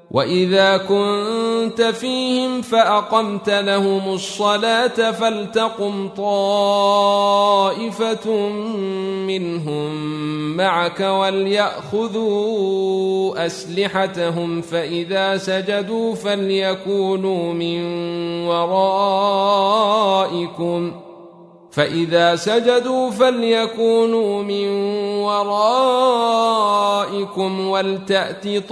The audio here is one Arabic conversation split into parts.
وإذا كنت فيهم فأقمت لهم الصلاة فلتقم طائفة منهم معك وليأخذوا أسلحتهم فإذا سجدوا فليكونوا من ورائكم ولتأت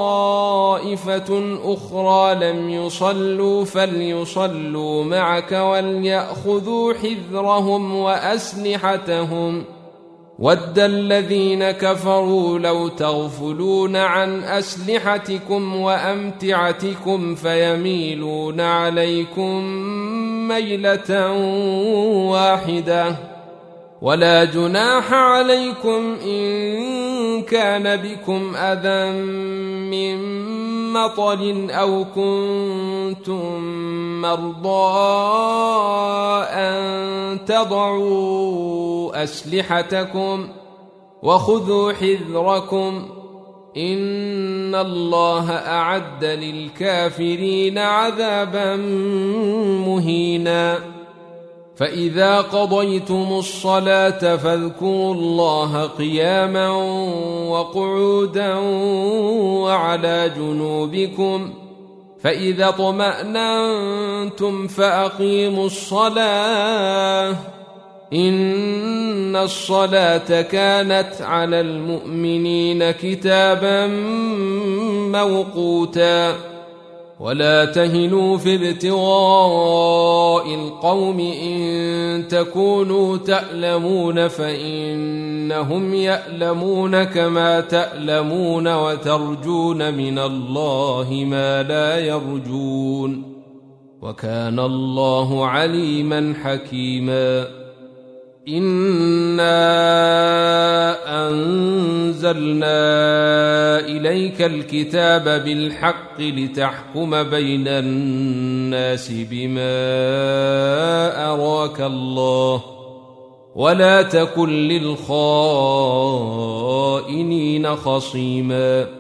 طائفة أخرى لم يصلوا فليصلوا معك وليأخذوا حذرهم وأسلحتهم ود الذين كفروا لو تغفلون عن أسلحتكم وأمتعتكم فيميلون عليكم ميلة واحدة ولا جناح عليكم إن كان بكم أذى من مطر أو كنتم مرضى أن تضعوا أسلحتكم وخذوا حذركم إن الله أعد للكافرين عذابا مهينا فإذا قضيتم الصلاة فاذكروا الله قياما وقعودا وعلى جنوبكم فإذا اطمأننتم فأقيموا الصلاة إن الصلاة كانت على المؤمنين كتابا موقوتا ولا تهنوا في ابتغاء القوم إن تكونوا تألمون فإنهم يألمون كما تألمون وترجون من الله ما لا يرجون وكان الله عليما حكيما إنا أنزلنا إليك الكتاب بالحق لتحكم بين الناس بما أراك الله ولا تكن للخائنين خصيما